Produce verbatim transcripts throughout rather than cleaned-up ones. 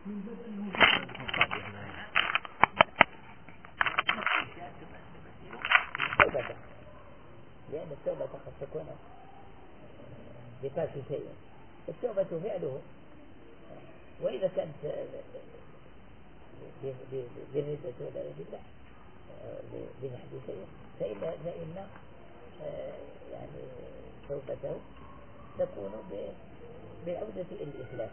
توبة، لأن التوبة قد تكون بترك شيء، التوبة فعله، وإذا كانت بالردة ولا بالله بنحد شيء فإن فإن يعني توبته تكون بالعودة إلى الإسلام.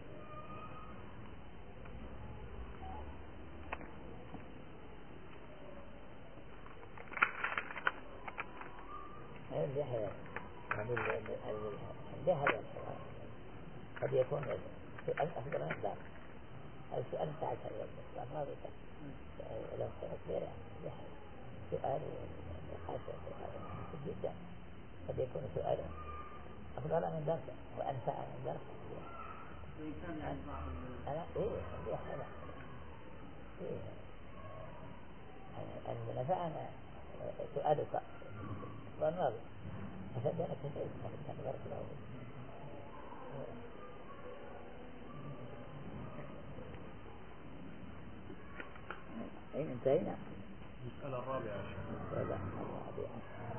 هذا هذا يعني هذا قد يكون سؤال أفضل من ذلك. السؤال بتاعك هذا ما بيتك لو كانت غير سؤال نقاش جدا، قد يكون سؤالا أفضل من ذلك وأنفع من ذلك. أنا إيه عندي حالة إيه أنا نفعنا سؤالك والنظر أفدنا كثير كان بارك الله فيك. أين انتهينا؟ المسألة الرابعة. المسألة الرابعة.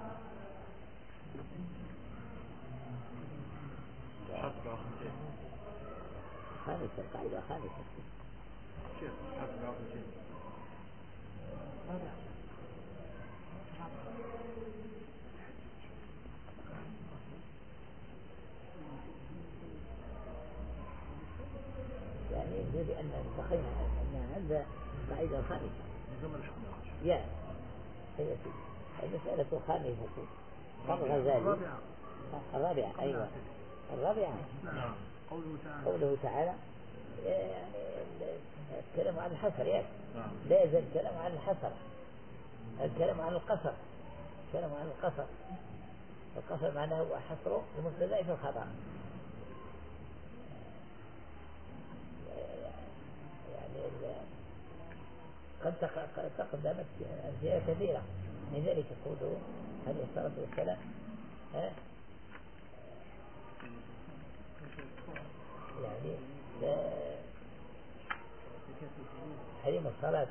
حسب خمسين. خامسة قاعدة خامسة. كيف حسب خمسين؟ يعني يجب أن نتخيل أن هذا قاعدة خامسة. يا سيدي المسألة خامسة قال الغزالي الرابعة. أيوة الرابعة. نعم. قوله تعالى قوله تعالى يعني الكلام عن الحصر يعني نعم. لا يزال الكلام عن الحصر، الكلام عن القصر، الكلام عن القصر. القصر معناه هو حصر المبتدأ في الخبر. يعني قد تقدمت أمثلة كثيرة من ذلك قوله عليه الصلاة والسلام ها يعني حريم الصلاة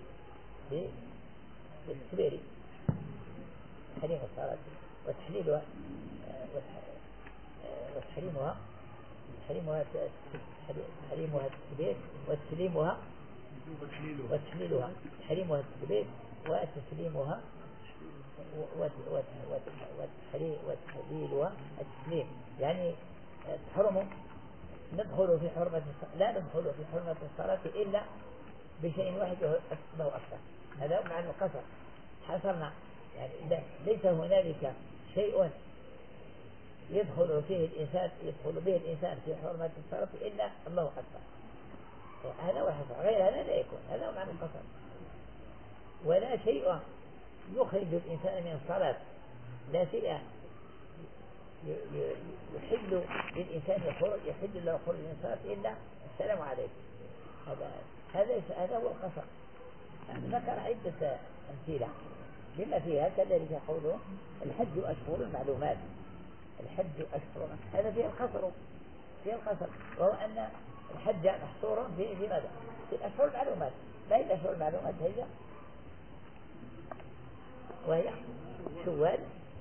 بالكبير، حريم الصلاة وتحليلها وتحريمها حريمها حريمها التكبير وتسليمها وتحليلها حريمها التكبير وتسليمها وتحليلها التسليم. يعني تحرم ندخل في حرمة لا ندخل في حرمة الصلاة إلا بشيء واحد له أكثر. هذا معنى القصر. حصرنا يعني ليس هنالك شيء يدخل فيه الإنسان يدخل به الإنسان في حرمة الصلاة إلا الله أكبر. هذا هو الحصر، غير هذا لا يكون. هذا هو معنى القصر. ولا شيء يخرج الإنسان من الصلاة، لا شيء يحل للإنسان يخرج يحل له خروج من الصلاة إلا السلام عليكم. هذا هذا هذا هو القصر. يعني ذكر عدة أمثلة بما فيها كذلك قوله الحج أشهر المعلومات. الحج أشهر هذا فيه القصر، فيه القصر، وهو أن الحج محصور في في ماذا؟ في الأشهر المعلومات. ما هي الأشهر المعلومات؟ هي وهي شوال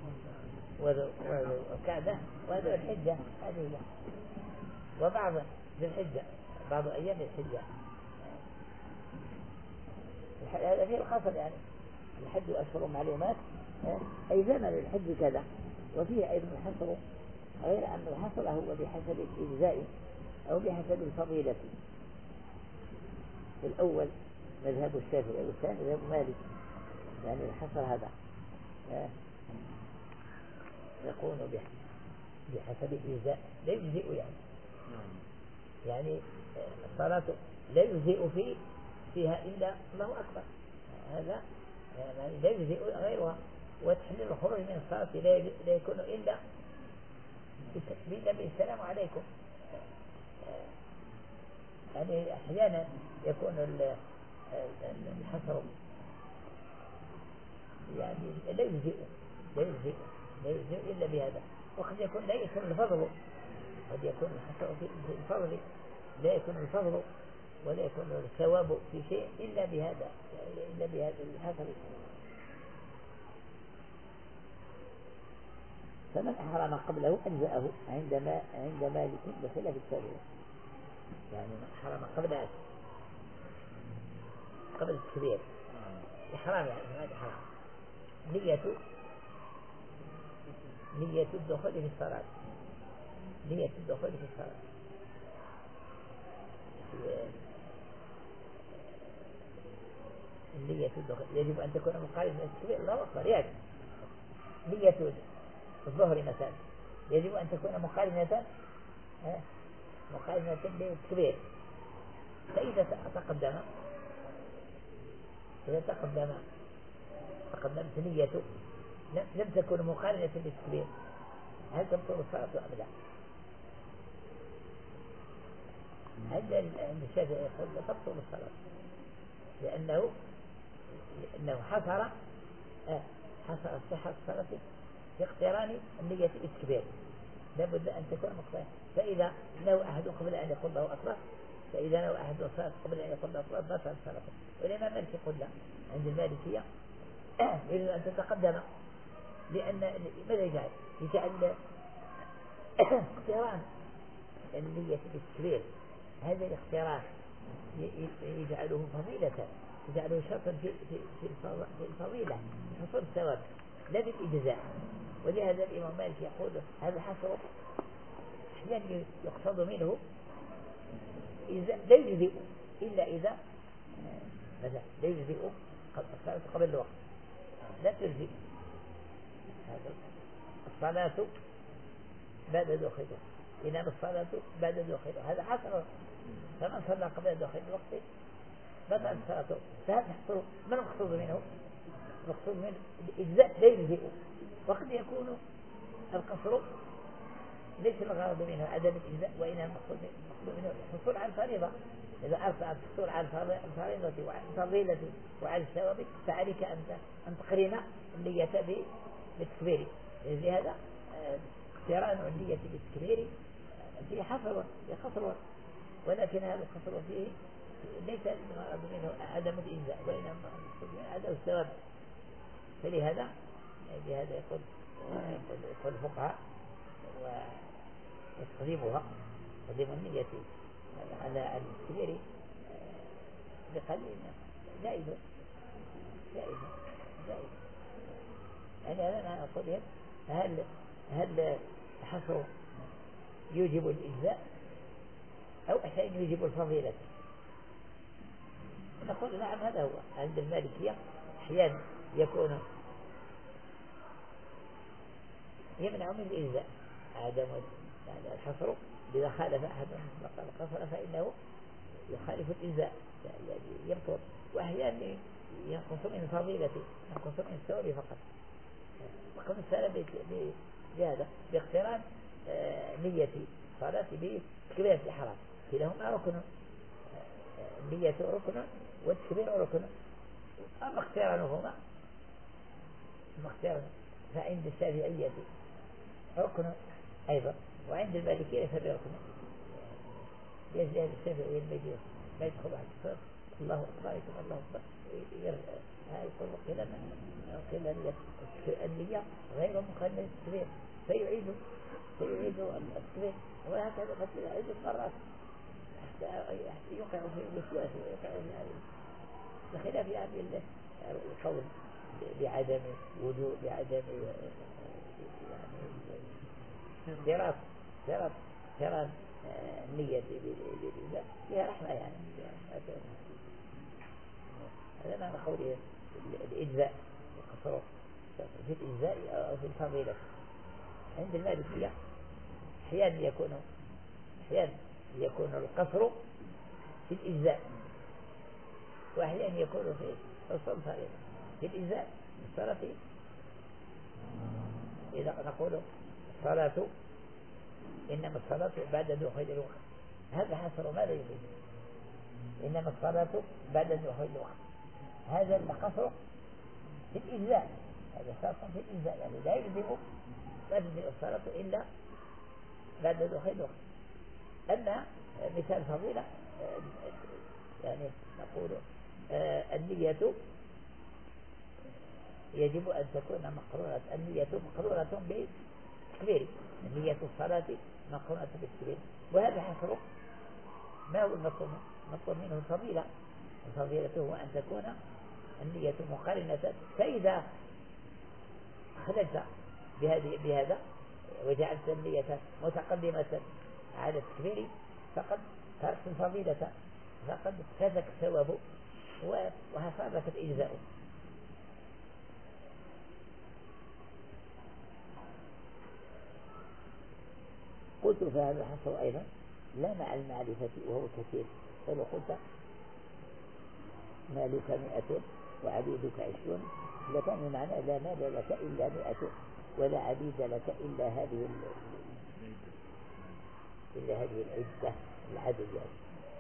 وكعبة وذو الحجة هذه هي، وبعض ذي الحجة بعض أيام الحجة. هذا فيه القصر. يعني الحج أشهر معلومات أي زمن الحج كذا، وفيه أيضا الحصر، غير أن الحصر هو بحسب الإجزاء أو بحسب الفضيلة. الأول مذهب الشافعي والثاني مذهب مالك. يعني الحصر هذا يكون بحسب الإجزاء لا يجزئ. يعني يعني الصلاة لا يجزئ في فيها إلا الله أكبر. هذا يعني لا يجزئ غيرها. وتحليل الخروج من الصلاة لا يكون إلا بالسلام عليكم. يعني أحيانا يكون الحصر يعني لا يجزئ لا يجزئ لا يجزئ إلا بهذا. وقد يكون لا يكون الفضل، قد يكون الحصر في الفضل لا يكون الفضل ولا يكون له الثواب في شيء إلا بهذا إلا بهذا الحصر. فمن أحرم قبله أجزأه عندما عند مالك بخلاف التابعين. يعني من أحرم قبل قبل التكبير إحرام، يعني ما إحرام نية نية الدخول في الصلاة نية الدخول في الصلاة النية الدخول يجب أن تكون مقارنة بالتكبير. الله أكبر. يعني نية الظهر مثلا يجب أن تكون مقارنة مقارنة بالتكبير. فإذا تقدم إذا تقدم تقدمت نيته لم تكن مقارنة بالتكبير، هل تبطل الصلاة أم لا؟ هل عند الشافعي يقول لا تبطل الصلاة لأنه لأنه حصر حصر صحة الصلاة في اقتران النية بالتكبير، لابد أن تكون مقترنة. فإذا نوى أحد قبل أن يقول له أكبر فإذا نوى أحد الصلاة قبل أن يقول له أكبر بطل صلاته. والإمام مالك يقول لا، عند المالكية يجب أن تتقدم، لأن ماذا يجعل؟ يجعل اقتران النية بالتكبير، هذا الاقتران يجعله فضيلة، يجعله شرطا في في في الفضيلة حصول الثواب لا بالإجزاء. ولهذا الإمام مالك يقول هذا حصر أحيانا يقصد منه إذا لا يجزئ إلا إذا مثلا لا يجزئ قبل الوقت، لا تجزئ الصلاة بعد دخوله، إنما الصلاة بعد دخوله، هذا حصر. فمن صلى قبل دخول الوقت بدأ الصلاة، فهذا يحصل. ما المقصود منه؟ المقصود منه الإجزاء لا يجزئ. وقد يكون القصر ليس الغرض منه عدم الإجزاء، وإنما المقصود منه الحصول على الفريضة. إذا أردت أن تحصل على الفريضة وعلى الفضيلة وعلى الثواب فعليك أن أن تقرن النية بالتكبير. لهذا اقتران النية بالتكبير فيه حصر فيه قصر، ولكن هذا القصر فيه ليس الغرض منه عدم الإجزاء، وإنما المقصود منه عدم الثواب. فلهذا لهذا يقول يقول الفقهاء وتقديمها تقديم النية على التكبير بقليل جائز جائز جائز. يعني أنا أقول هل هل حصر يوجب الإجزاء أو أحيانا يوجب الفضيلة؟ نقول نعم هذا هو. عند المالكية أحيانا يكون يمنع من الإجزاء عدم يعني الحصر. إذا خالف أحد مطلق القصر فإنه يخالف الإجزاء يعني يبطل. وأحيانا ينقص من فضيلته، ينقص من الثواب فقط. وقد السلام بهذا باقتران نية صلاة بتكبيرة الإحرام، كلاهما ركن، النية ركن والتكبير ركن. أما اقترانهما فعند الشافعية ركن أيضا، وعند المالكية ليس بركن. يجب الشافعية المجيء ما يدخل على الصلاة الله أكبر الله أكبر يقول قيل النية غير مقارنة التكبير فيعيد فيعيد التكبير، وهكذا قد عدة مرات حتى يقع في الوسواس ويقع في بخلاف يعني القول بعدم وجود بعدم يعني دراسة دراسة دراسة النية بالإجزاء فيها رحمة. يعني هذا معنى قوله الإجزاء القصر في الإجزاء أو في الفضيلة. عند المالكية أحيانا يكون أحيانا يكون القصر في الإجزاء، وأحيانا يكون في الفضيلة. في الإجزاء الصلاة إذا نقول الصلاة إنما الصلاة بعد دخول الوقت، هذا حصر ماذا يفيد؟ إنما الصلاة بعد دخول الوقت، هذا القصر في الإجزاء، هذا شرط في الإجزاء، يعني لا يجزم لا تجزم الصلاة إلا بعد دخول الوقت. أما مثال فضيلة يعني نقول آه النية يجب أن تكون مقرونة، النية مقرونة بالتكبير، نية الصلاة مقرونة بالتكبير. وهذا حصر ما هو المطلوب؟ المطلوب منه الفضيلة، وفضيلته هو أن تكون النية مقارنة. فإذا خللت بهذه بهذا وجعلت النية متقدمة على التكبير فقد تركت الفضيلة، فقد فاتك الثواب وحصلك الإجزاء. قلت فهذا الحصر أيضا لا مع المعرفة وهو كثير، فلو قلت مالك مئة وعبيدك عشرون لكان المعنى لا مال لك إلا مئة ولا عبيد لك إلا هذه إلا هذه العدة العدد يعني.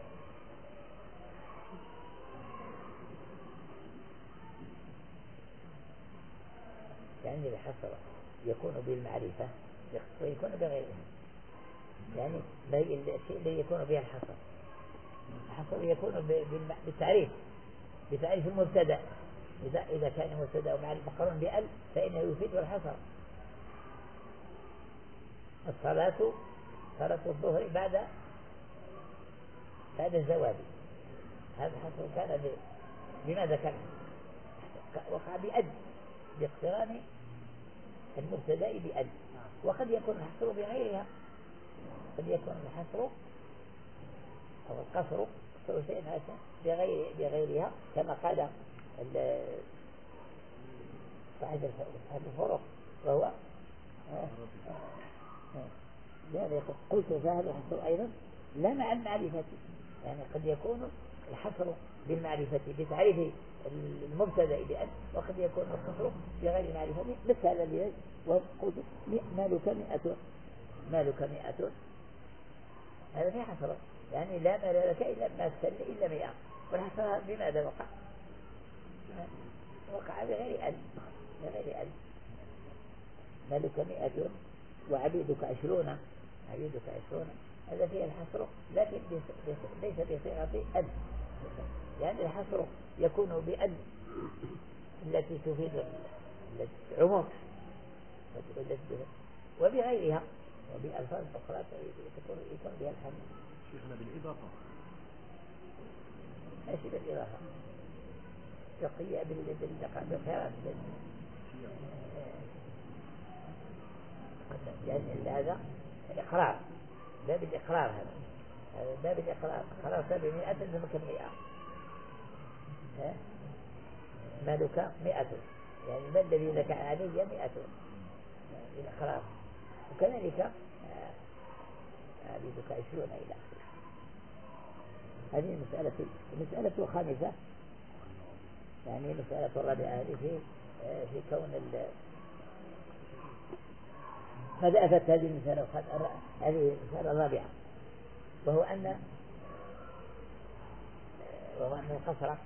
يعني الحصر يكون بالمعرفة ويكون بغيرها، يعني الشيء الذي يكون به الحصر الحصر يكون بالتعريف بتعريف المبتدا. إذا إذا كان المبتدا مع المقرون بأل فإنه يفيد الحصر. الصلاة صلاة الظهر بعد بعد الزواج، هذا الحصر كان بماذا كان؟ وقع بأل باقتران المبتدا بأل. وقد يكون الحصر بغيرها، قد يكون الحصر أو القصر شيء بغير بغيرها كما قال صاحب الفرق وهو لهذا قلت فهذا الحصر أيضا لا مع المعرفة، يعني قد يكون الحصر بالمعرفة بتعريف المبتدا بأن، وقد يكون القصر بغير المعرفة مثل هذا. وقلت مالك مئة مالك مئة هذا في حصر، يعني لا مال لك إلا ما استل إلا مئة، والحصر بماذا وقع؟ وقع بغير ألف بغير ألف. مالك مئة وعبيدك عشرون عبيدك عشرون هذا فيه الحصر لكن ليس بصيغة ألف، يعني الحصر يكون بألف التي تفيد العموم وبغيرها وبألفاظ أخرى يكون بها الحمد. شيخنا بالإضافة ايش بالإضافة؟ شقية بالخيرات يعني هذا إقرار، باب الإقرار، هذا هذا باب الإقرار. إقرار سبع مئة لمك مئة، مالك مئة يعني ما الذي لك علي مئة الإقرار. وكذلك عبيدك عشرون إلى آخره. هذه المسألة المسألة الخامسة، يعني المسألة الرابعة هذه في في كون ال قد أتت هذه المسألة هذه المسألة الرابعة، وهو أن وهو أن القصر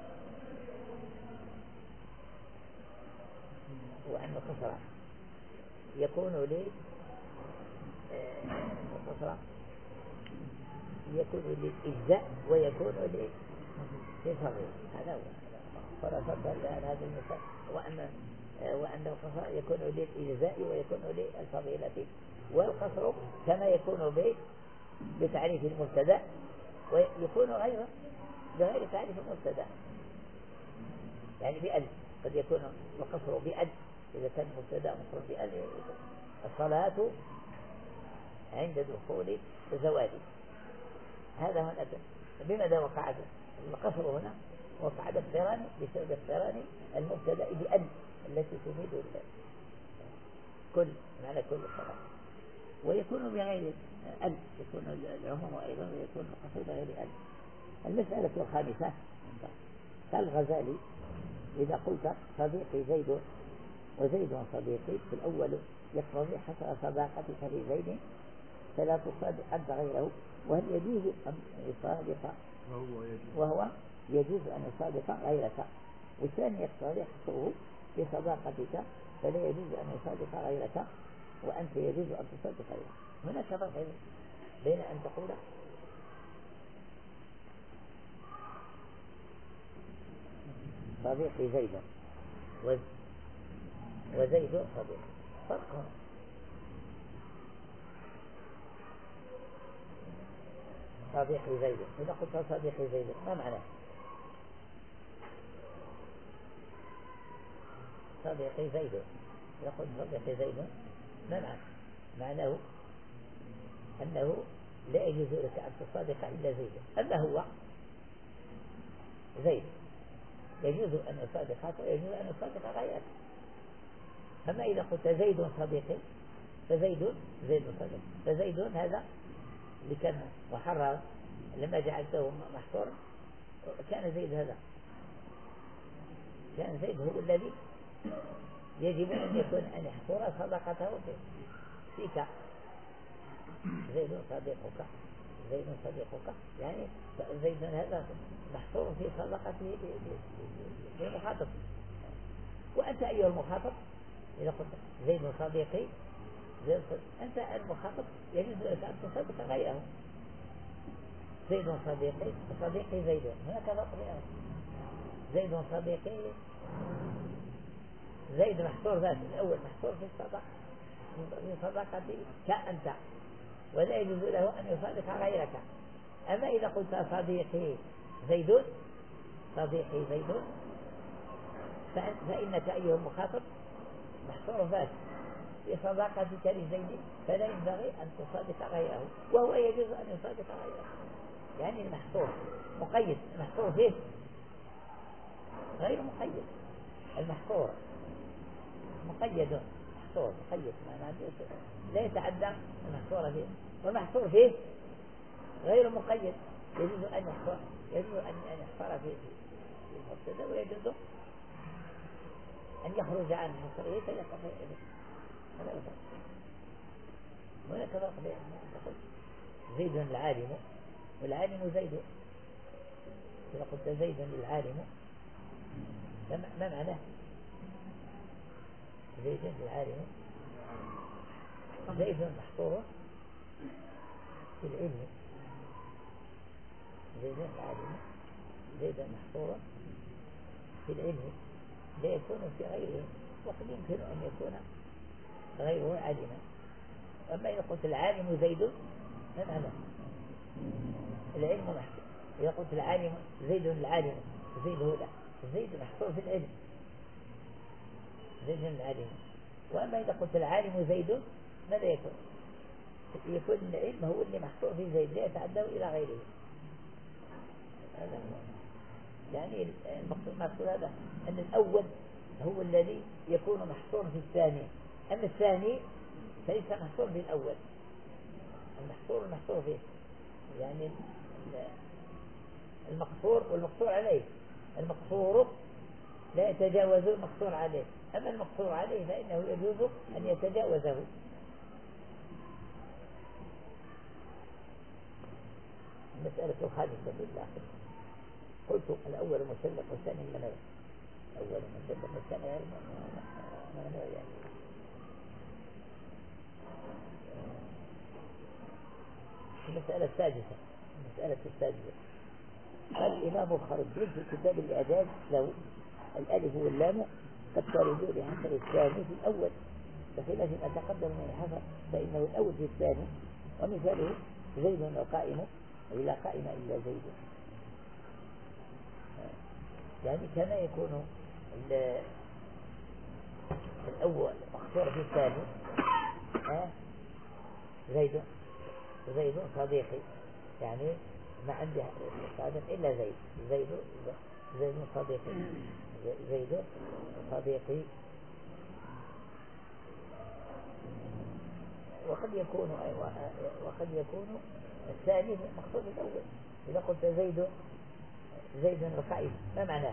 وأن القصر يكون لي القصر يكون للإجزاء ويكون للفضل. هذا هو خلاصة هذه المسألة، وأن وأن القصر يكون للإجزاء ويكون للفضيلة. والقصر كما يكون بتعريف المبتدا ويكون غير بغير تعريف المبتدا، يعني بأل قد يكون القصر بأل إذا كان المبتدا مقرون بأل. الصلاة عند دخول الزواج هذا هنا بماذا وقع القصر؟ هنا وقع باقتران بسبب اقتران المبتدا بأل التي تفيد كل معنى كل الصلاة. ويكون بغير أل، يكون العموم أيضا ويكون القصر بغير أل. المسألة الخامسة قال الغزالي إذا قلت صديقي زيد وزيد صديقي في الأول يقتضي حصر صداقتك لزيد فلا تصادق أنت غيره، وهل يجوز أن يصادق وهو يجوز أن يصادق غيرك؟ والثاني يقتضي حصره بصداقتك فلا يجوز أن يصادق غيرك وأنت يجوز أن تصادق غيرك. هناك فرق بين أن تقول صديقي زيد وز وزيد صديق. فرق. صديقي زيد، إذا قلت صديقي زيد ما معناه؟ صديقي زيد، إذا قلت صديقي زيد ما معناه؟ معناه أنه لا يجوز لك أن تصادق إلا زيد. أما هو زيد يجوز أن يصادقك ويجوز أن يصادق غيرك. أما إذا قلت زيد صديقي فزيد زيد صديق، فزيد هذا اللي كان محرر لما جعلته محصورا كان زيد هذا كان زيد هو الذي يجب أن يكون أن يحصر صداقته فيك. زيد صديقك زيد صديقك يعني زيد هذا محصور في صداقته للمخاطب. وأنت أيها المخاطب إذا قلت زيد صديقي زيد صديق، أنت المخاطب يجوز لك أن تصدق غيره. زيد صديقي صديقي زيد، هناك فرق بينهم. زيد صديقي زيد محصور ذات الأول محصور في الصداقة في صداقتي كأنت، ولا يجوز له أن يصادق غيرك. أما إذا قلت صديقي زيد صديقي زيد فإنك أيها المخاطب محصور ذات في صداقتك لزيد، فلا ينبغي أن تصادق غيره، وهو يجوز أن يصادق غيره. يعني المحصور مقيد، المحصور فيه غير مقيد. المحصور مقيد، محصور مقيد ما لا يتعدى المحصور فيه، والمحصور فيه غير مقيد يجوز أن يحصر يجوز أن يحصر فيه في المبتدا، ويجوز أن يخرج عن حصره فيقع فيه. هناك فرق بين زيد العالم والعالم زيد. إذا قلت زيد العالم ما معناه؟ زيد العالم زيد محصور في العلم. زيد العالم زيد محصور في العلم لا يكون في غيره، وقد يمكن أن يكون غيره عالما. أما إذا قلت العالم زيد ما معناه؟ العلم محصور. إذا قلت العالم زيد العالم زيد هو زيد محصور في العلم زيد العالم. وأما إذا قلت العالم زيد ماذا يكون؟ يكون العلم هو اللي محصور في زيد لا يتعدى إلى غيره. هذا يعني المقصود هذا أن الأول هو الذي يكون محصور في الثاني، أما الثاني فليس محصور في الأول. المحصور المحصور فيه يعني المقصور والمقصور عليه. المقصور لا يتجاوز المقصور عليه، أما المقصور عليه فإنه يجوز أن يتجاوزه. المسألة الخامسة بالله قلت الأول مسلق والثاني منوي. أول مسلق والثاني منوي يعني. المسألة السادسة المسألة السادسة قال الإمام الخرجي في كتاب الإعداد له الألف واللام قد تردوا لحسن الثاني في الأول بخلاف ما تقدم من الحسن، فإنه الأول في الثاني. ومثاله زيد القائم ولا قائم إلا زيد، يعني كما يكون الأول مخصور في الثاني زيد زيد صديقي، يعني ما عندي صادق إلا زيد زيد زيد صديقي زيد صديقي. وقد يكون وقد يكون الثاني مقصود الأول. إذا قلت زيد زيد القائم ما معناه؟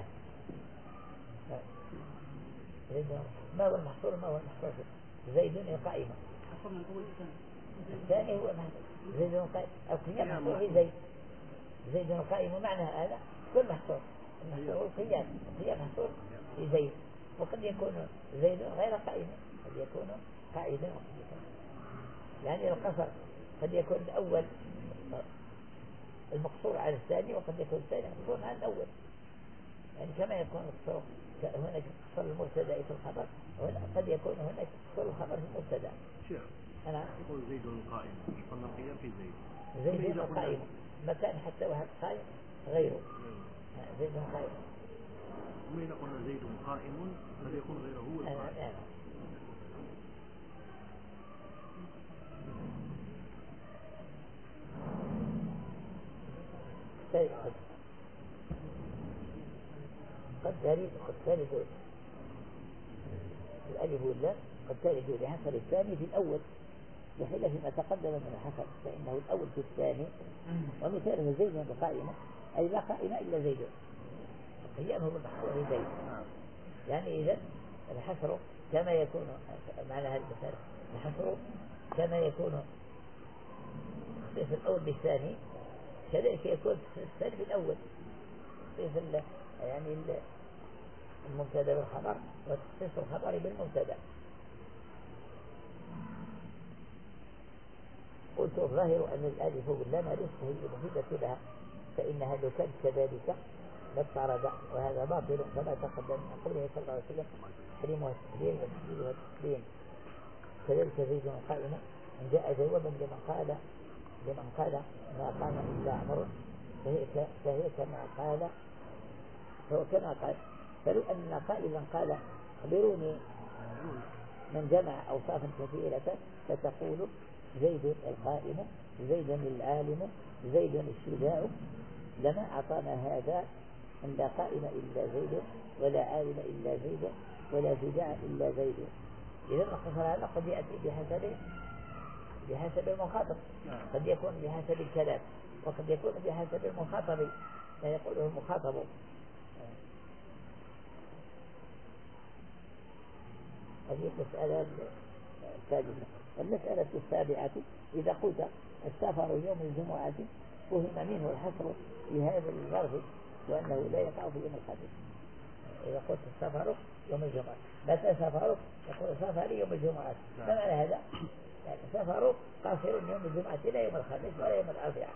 زيد ما هو المحصور ما هو المحصور زيد القائم الثاني هو زيد القائم أو قيام محصور في زيد زيد القائم معنى هذا كل محصور. المحصور القيام القيام محصور في زيد. وقد يكون زيد غير قائم، قد يكون قائدا وقد يكون يعني القصر قد يكون الأول المقصور على الثاني، وقد يكون الثاني مقصور على الأول. يعني كما يكون التصرف هناك تصرف المبتدا في الخبر، وهنا قد يكون هناك تصرف الخبر في المبتدا. شيخ أنا يقول زيد القائم، قلنا القيام في زيد. زيد القائم مكان حتى واحد قائم غيره. زيد قائم. وإذا قلنا زيد قائم قد يكون غيره هو القائم. قد قد ترد قد ترد الألف واللام قد ترد لحصل الثاني في الأول بخلاف ما تقدم من الحصل، فإنه الأول في الثاني. ومثاله زيد قائمة، أي لا قائمة إلا زيد، قيامه بالمحصول زيد. يعني إذا الحصر كما يكون معنى هذا المثال، الحصر كما يكون في الأول بالثاني كذلك يكون الثاني بالأول، في يعني المبتدا بالخبر وتخصيص الخبر بالمبتدا. قلت الظاهر أن الألف واللام ليست هي المفيدة لها، فإنها لو كانت كذلك لاضطرد، وهذا باطل كما تقدم من قوله صلى الله عليه وسلم تحريمها التحليل والتحليل والتسليم. كذلك زيد قائمة إن جاء جوابا لمن قال لمن قال ما قام إلا عمر، فهي, فهي كما قال فهو كما قال. فلو أن قائلا قال أخبروني من جمع أوصافا كثيرة، فتقول زيد القائم، زيد العالم، زيد الشجاع، لما أعطانا هذا أن لا قائم إلا زيد، ولا عالم إلا زيد، ولا شجاع إلا زيد. إذا القصر هذا قد يأتي بحسب بحسب المخاطب، قد يكون بحسب الكلام، وقد يكون بحسب المخاطب ما يقوله المخاطب. هذه المسألة الثالثة. المسألة السابعة إذا قلت السفر يوم الجمعة فهم منه الحصر في هذا الظرف وأنه لا يقع في يوم الخميس. إذا قلت السفر يوم الجمعة، متى سفرك؟ يقول سفري يوم الجمعة. ما معنى هذا؟ يعني سفر قاصر يوم الجمعة لا يوم الخميس ولا يوم الأربعاء.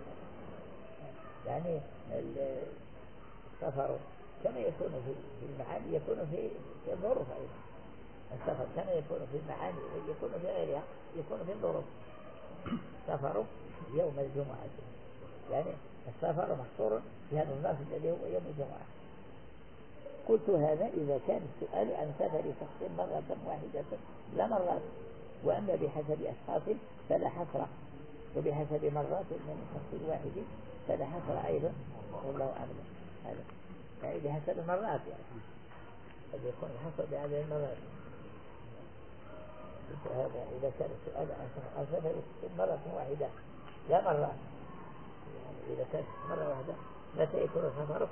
يعني السفر كما يكون في المعاني يكون في الظروف أيضا. السفر كما يكون في المعاني يكون في غيرها، يكون في الظروف. سفر يوم الجمعة، يعني السفر محصور في هذا الظرف الذي هو يوم الجمعة. قلت هذا إذا كان السؤال عن سفر شخص مرة واحدة لا مرات، وأما بحسب أشخاص فلا حصر، وبحسب مرات من الشخص الواحد فلا حصر أيضا، والله أعلم. هذا يعني بحسب المرات، يعني قد يكون الحصر بهذه المرات. هذا إذا كان السؤال عن سفر شخص مرة واحدة لا مرات، يعني إذا كانت مرة واحدة متى يكون سفرك؟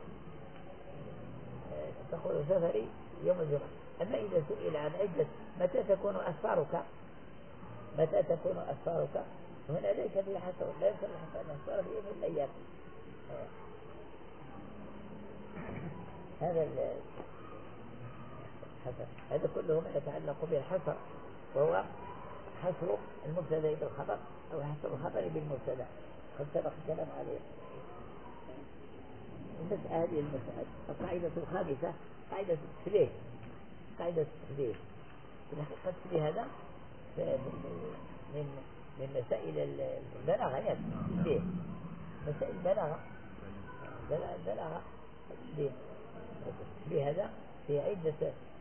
تقول سفري يوم الجمعة. أما إذا سئل عن عدة متى تكون أسفارك، متى تكون أسفارك، هنا ليس في حصر، لا يمكن أن أسفار في يوم الأيام. هذا الحصر هذا كله ما يتعلق بالحصر، وهو حصر المبتدا بالخبر أو حصر الخبر بالمبتدا، قد سبق الكلام عليه. المسألة هذه المسألة القاعدة الخامسة قاعدة التشبيه. قاعدة التشبيه في الحقيقة التشبيه هذا من من مسائل البلاغة، يعني التشبيه مسائل البلاغة البلاغة التشبيه. التشبيه هذا في عدة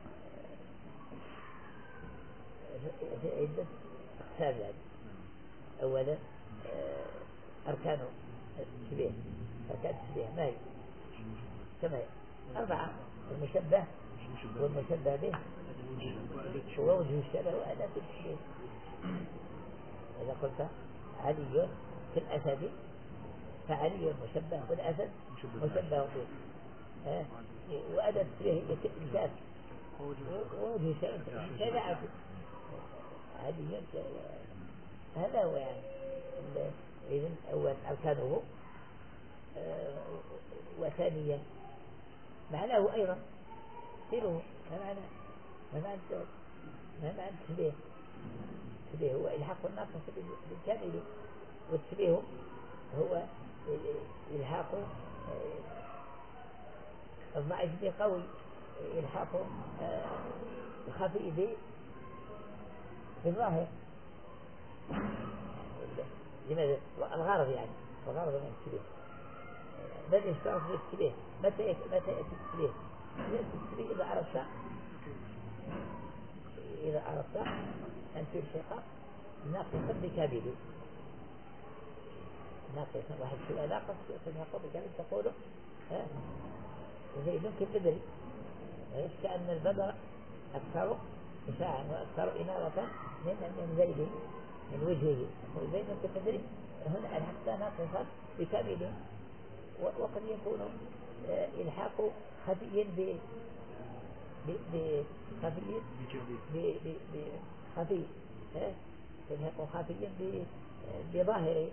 في عدة أقسام. أولا أركان التشبيه، أركان التشبيه ما هي؟ كما هي أربعة: المشبه والمشبه به ووجه الشبه وأداة التشبيه. إذا قلت علي في الأسد فعلي مشبه بالأسد مشبه به، وأداة التشبيه هي الكاف ووجه الشبه شبعه علي. هذا هو يعني. إذن أول أركانه، وثانيا معناه أيضا سيره. ما معنى ما معنى ما معنى التشبيه؟ التشبيه هو إلحاق الناقص بالكامل، والتشبيه هو إلحاق الضعيف بقوي يلحق الخفي ب بالظاهر. لماذا؟ الغرض يعني الغرض من التشبيه بدأ يشترط في التشبيه. متى متى يأتي التشبيه؟ التشبيه إذا عرفت إذا عرفت أن تلحق ناقصا بكامل. ناقصا واحد شيء ناقص تلحقه بكامل تقول ها زيد كالبدري، كأن البدر أكثر إشاعا وأكثر إنارة من من زيد من وجهه. زيد كالبدري هنا الحق ناقصا بكامل. وقد يكون إلحاق خفي ب بخفي بخفي إلحاق خفي بظاهره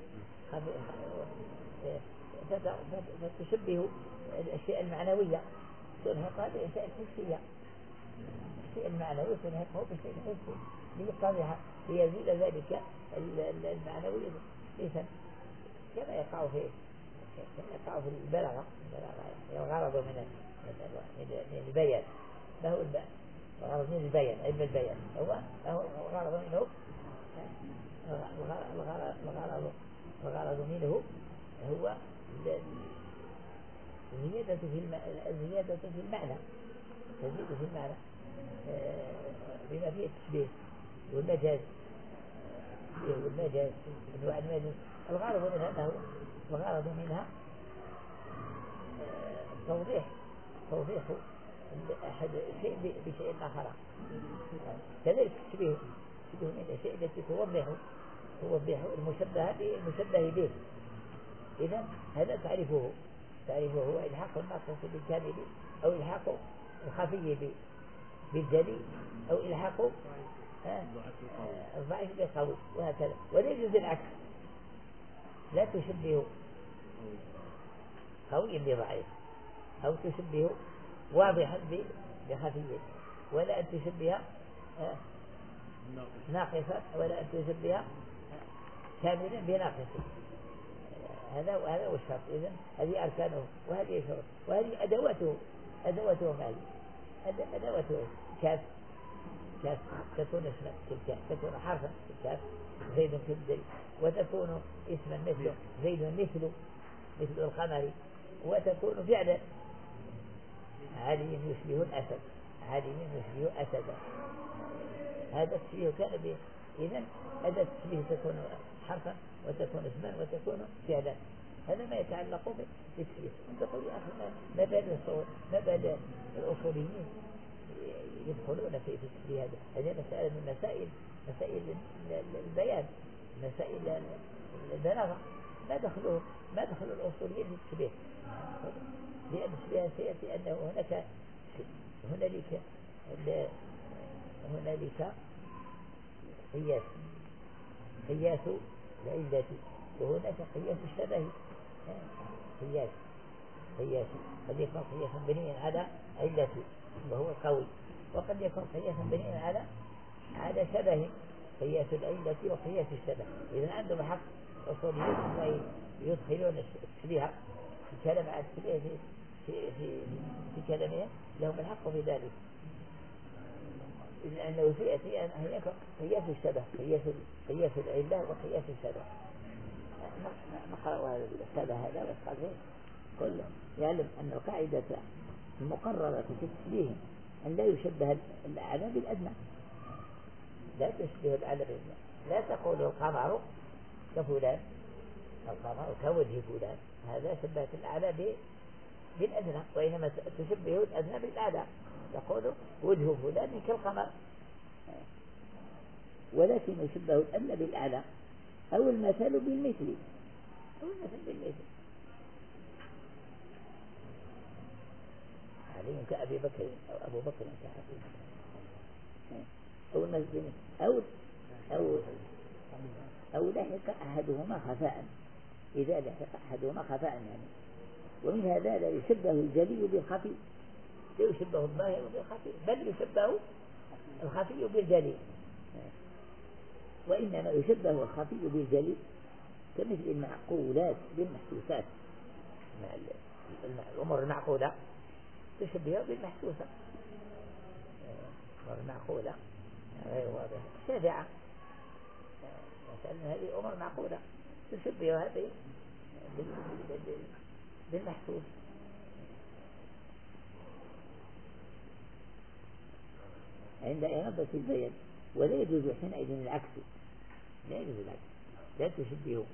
فتشبه الأشياء المعنوية تلحقها بالأشياء الحسية. الشيء المعنوي تلحقه بالشيء الحسي ليقتضح ليزيد ذلك المعنوي ليسا كما يقع في كما يقع في البلاغة. الغرض من من البيان ما هو البيان؟ الغرض من البيان علم البيان هو هو الغرض منه الغرض الغرض الغرض منه هو الزيادة في الزيادة في المعنى، تزيد في المعنى بما فيه التشبيه والمجاز والمجاز أنواع المجاز. الغرض منها أنه الغرض منها توضيح توضيح أحد شيء بشيء آخر. كذلك التشبيه تشبيه من الأشياء التي توضح توضح المشبه بالمشبه به. إذا هذا تعرفه تعرفه هو إلحاق الناقص بالكامل أو إلحاق الخفي بالجلي أو إلحاق الضعيف بالقوي وهكذا. ولا يجوز العكس، لا تشبه قوي بضعيف أو تشبه واضحا بخفي ولا أن تشبه ناقصا ولا أن تشبه كاملا بناقص. هذا وهذا هو الشرط. إذن هذه أركانه وهذه شروط وهذه أدواته أدواته مالي أدواته كاف كاف تكون اسما كالكاف تكون حرفا كالكاف زيد كالدل وتكون اسما مثل زيد مثل مثل القمر وتكون فعلا علي يشبه الأسد علي يشبه أسدا. هذا التشبيه كان به. إذن هذا التشبيه تكون حرفا وتكون اسما وتكون فعلا. هذا ما يتعلق بالتشبيه. أنت تقول يا أخي ما بال ما بال الأصوليين يدخلون في التشبيه هذا. هذه مسائل من مسائل مسائل البيان مسائل البلاغة. ما دخلوا ما دخلوا الأصوليين في التشبيه لأن التشبيه سيأتي أنه هناك هنالك هنالك قياس قياس العلة وهناك قياس الشبه. قياس قياس قد يكون قياسا بنيا على علة وهو قوي وقد يكون قياسا بنيا على على شبه قياس العلة وقياس الشبه. إذا عندهم حق أصوليين يدخلون التشبيه في كلام على التشبيه في في في, في كلامهم لهم الحق في ذلك. إذن أنه سيأتي هناك قياس الشبه قياس قياس العلة وقياس الشبه. نقرأ هذا الشبه هذا والقضية كل يعلم أن القاعدة المقررة في التشبيه أن لا يشبه الأعلى بالأدنى. لا تشبه الأعلى بالأدنى. لا تقول القمر كفلان القمر كوجه فلان هذا شبهت الأعلى بالأدنى وإنما تشبه الأدنى بالأعلى تقول وجه فلان كالقمر. ولكن يشبه الأدنى بالأعلى أو المثل بالمثل أو المثل بالمثل. علي كأبي بكر أو أبو بكر كأبي بكر أو المثل أو أو أو لحق أحدهما خفاء. إذا لحق أحدهما خفاء يعني. ومن هذا لا يشبه الجلي بالخفي لا يشبه الظاهر بالخفي بل يشبه الخفي بالجلي. وإنما يشبه الخفي بالجلي كمثل المعقولات بالمحسوسات. الأمور المعقولة تشبهه بالمحسوسة والمعقولة غير واضحة. الشافعة مثلا هذه أمور معقولة تشبهها بالمحسوس. عند إرادة البيان، ولا يجوز حينئذ العكس، لا يجوز العكس، لا تشبه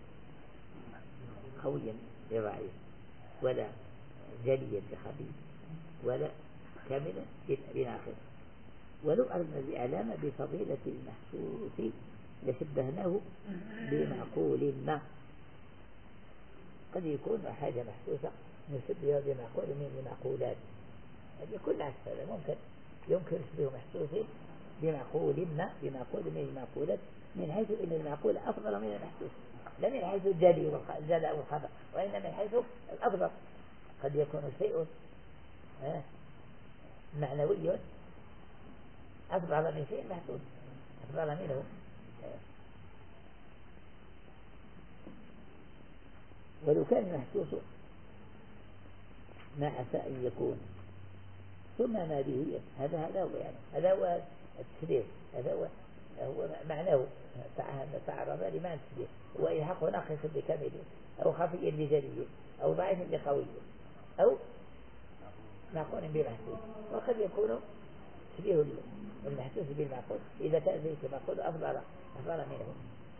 قويا بضعيف، ولا جليا بخبيث، ولا كاملا بناقص. ولو أردنا الإعلام بفضيلة المحسوس لشبهناه بمعقول ما. قد يكون حاجة محسوسة نشبهها بمعقول من المعقولات، هذه كل عكس هذا ممكن، يمكن تشبه محسوس بمعقول ما بمعقول من المعقولات، من حيث أن المعقول أفضل من المحسوس، لا من حيث الجلي والجلاء والخبر، وإنما من حيث الأفضل. قد يكون شيء معنوي أفضل من شيء محسوس، أفضل منه. ولو كان المحسوس ما عسى أن يكون ثم ما به، هذا هذا هو يعني هذا هو التشبيه، هذا هو هو معناه تعرض لمعنى التشبيه، هو إلحاق ناقص بكامل، أو خفي بجلي، أو ضعيف بقوي، أو معقول بمحسوس. وقد يكون تشبيه المحسوس بالمعقول إذا كان ذلك المعقول أفضل أفضل منه.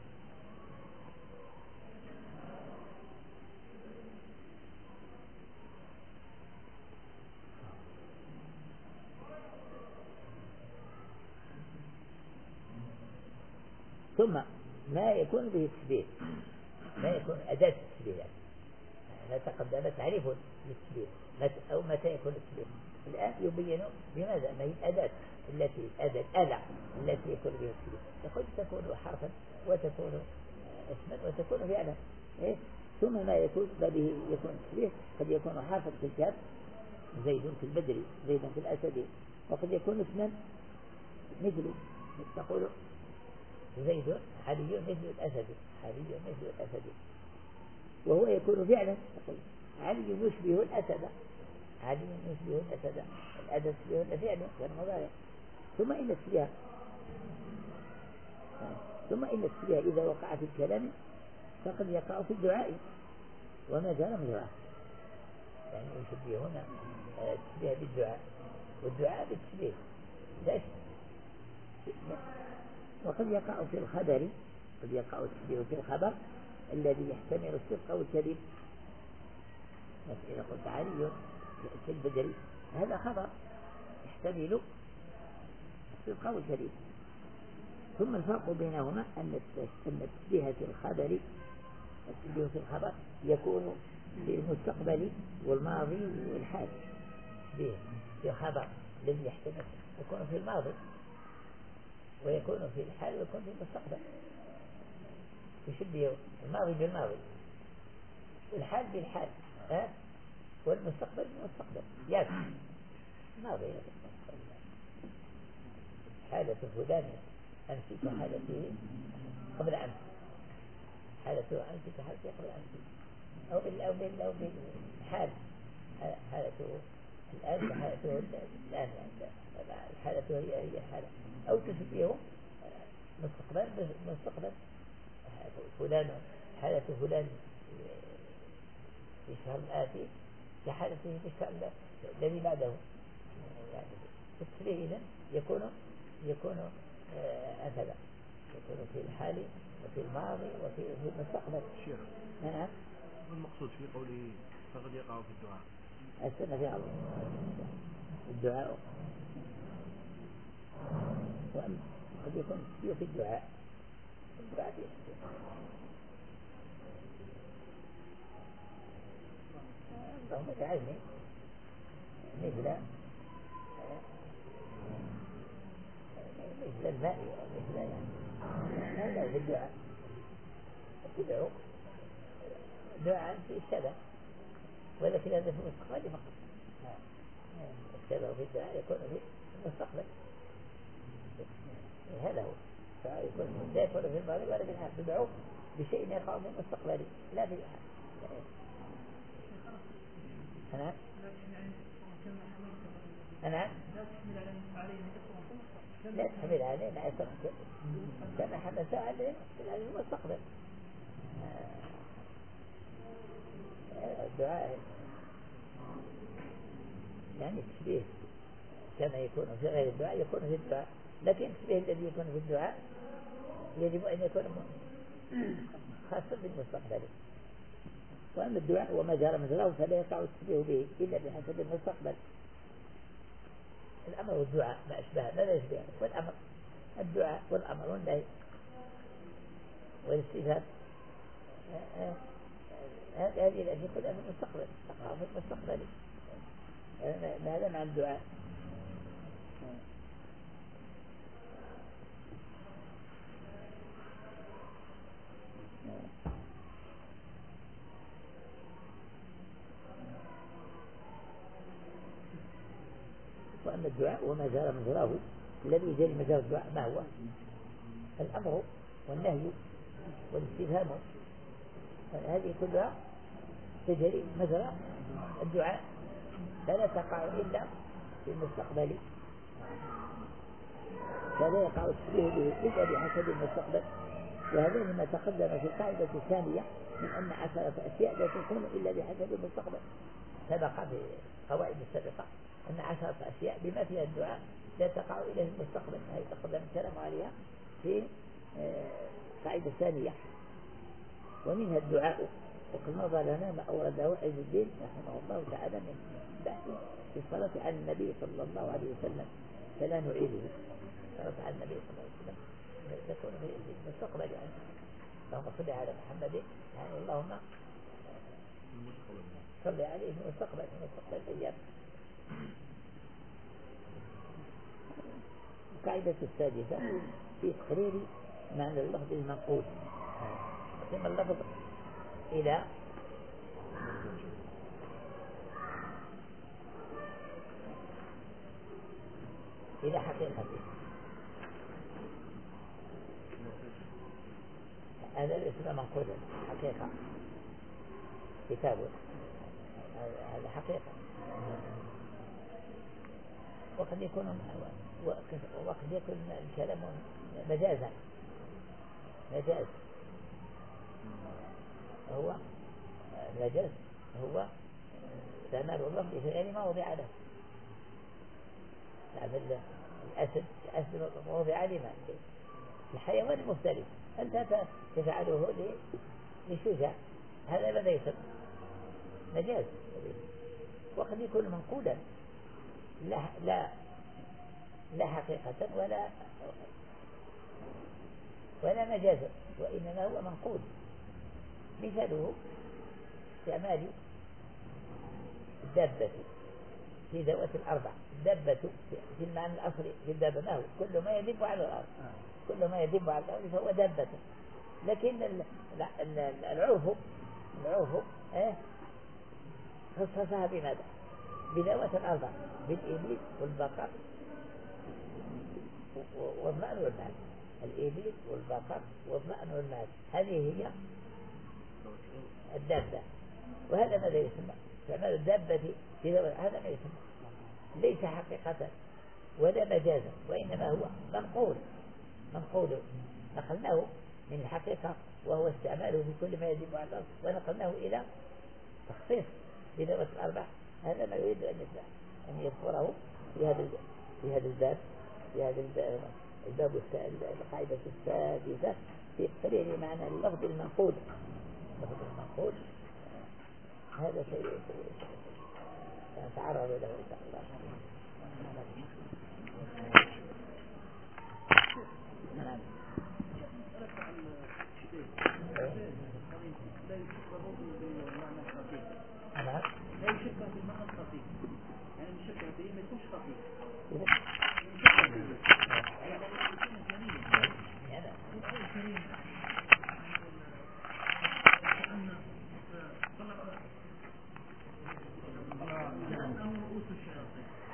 ثم ما يكون به التشبيه، ما يكون أداة التشبيه، يعني تقدم تعريف للتشبيه أو متى يكون التشبيه. الآن يبين بماذا ما هي الأداة التي أداة الآلة التي يكون بها التشبيه. يقول تكون حرفا وتكون اسما وتكون فعلا. إيه؟ ثم ما يكون به يكون التشبيه قد يكون حرفا في الكتاب، زيد في البدر، زيد في الأسد، وقد يكون اسما مثل تقول زيد علي مثل الأسد، علي مثل الأسد، وهو يكون فعلا، علي يشبه الأسد، علي يشبه الأسد، الأسد يشبه الفعل والمضارع. ثم إن التشبيه ثم إن التشبيه إذا وقع في الكلام فقد يقع في الدعاء وما زال مجراه، يعني يشبهون التشبيه بالدعاء والدعاء بالتشبيه لا. وقد يقع في الخبر، قد يقع التشبيه في الخبر الذي يحتمل الصدق والكذب. إذا قلت علي في البدر هذا خبر يحتمل الصدق والكذب. ثم الفرق بينهما أن التشبيه في الخبر التشبيه في الخبر يكون في المستقبل والماضي والحال. التشبيه في الخبر الذي يحتمل يكون في الماضي ويكون في الحال ويكون في المستقبل، يشبه الماضي بالماضي والحال بالحال ها والمستقبل بالمستقبل. يعني ماضي حالة فلان أمس كحالته قبل أمس، حالته أمس كحالته قبل أمس، أو بال أو بال أو بالحال حالته الآن كحالته الآن، حالته هي هي حالة، أو تشبهه مستقبل مستقبل فلان حالة فلان في الشهر الآتي كحالته في الشهر الذي بعده. يعني التشبيه إذن يكون يكون هكذا، يكون في الحال وفي الماضي وفي المستقبل. شيخ نعم. المقصود في قوله فقد يقع في الدعاء السنة في عظيم الدعاء، وقد يكون التشبيه في الدعاء، الدعاء في اللهم اجعلني مثل مثل الماء مثل يعني هذا في الدعاء، تدعو دعاء في الشبه، ولكن هذا في المستقبل فقط. الشبه في الدعاء يكون في المستقبل، هذا هو يكون لا يكون في الماضي ولا في الحال. تدعو بشيء يقع في المستقبل لا في الحال. أنا يحمل عليه لا يصح كما حدث عليه في المستقبل. الدعاء يعني تشبيه كما يكون في غير الدعاء يكون في الدعاء، لكن التشبيه الذي يكون في الدعاء يجب أن يكون خاصا بالمستقبل. وأما الدعاء وما جرى مجراه فلا يقع التشبيه به إلا بحسب المستقبل. الأمر والدعاء ما أشبه لا يشبه، والأمر الدعاء والأمر والنهي والاستفهام هذه الأشياء كلها في المستقبل تقع في المستقبل. هذا مع الدعاء. وأما الدعاء وما جرى مجراه الذي يجري مجرى الدعاء ما هو الأمر والنهي والاستفهام، هذه كلها تجري مجرى الدعاء فلا تقع إلا في المستقبل، فلا يقع التشبيه به إلا بحسب المستقبل. وهذا لما تقدم في القاعدة الثانية من أن عشرة أشياء لا تكون إلا بحسب المستقبل. سبق في قواعد السابقة أن عشرة أشياء بما فيها الدعاء لا تقع إلا في المستقبل، هذه تقدم الكلام عليها في قاعدة الثانية. ومنها الدعاء، وقد مضى لنا ما أورده عز الدين رحمه الله تعالى من بحث في الصلاة على النبي صلى الله عليه وسلم، فلا نعيده. الصلاة على النبي صلى الله عليه وسلم تكون في المستقبل، يعني اللهم صل على محمد، يعني اللهم صل عليه في المستقبل في مستقبل الأيام. القاعدة السادسة في تقرير معنى اللفظ المنقول. ثم اللفظ إلى إلى حقيقته، هذا الاسم منقول حقيقة كتابه، هذا حقيقة. وقد يكون وقد يكون الكلام مجازا، مجاز هو المجاز هو استعمال اللفظ في غير ما وضع له. تعمل الأسد الأسد وضع لما الحيوان المفترس أنت تفعله لشجاع، هذا ماذا يسمى مجاز. وقد يكون منقولا لا لا لا حقيقة ولا ولا مجازا، وإنما هو منقول. مثاله استعمال الدابة في ذوات الأربع. الدابة في المعنى الأصلي في الدابة ما هو؟ كل ما يدب على الأرض، كل ما يدب على الأرض فهو دابة. لكن العرف العرف إيه خصصها بماذا؟ بذوات الأربع، بالإبل والبقر والضأن والمعز. الإبل والبقر والضأن والمعز هذه هي الدابة. وهذا ماذا يسمى؟ استعمال الدابة في ذوات، هذا ما يسمى ليس حقيقة ولا مجازا، وإنما هو منقول منقول نقلناه من الحقيقة وهو استعماله في كل ما يجب على الأرض، ونقلناه إلى تخصيص بذوات الأربع. هذا ما يريد أن أن يذكره في هذا في هذا الباب في هذا الباب القاعدة السادسة في تقرير معنى اللفظ المنقول. اللفظ المنقول هذا شيء سنتعرض له إن شاء الله. نعم. لا يشبه بالمعنى الخفيف، يعني يشبه به ما يكونش خفيف. لأنه رؤوس الشياطين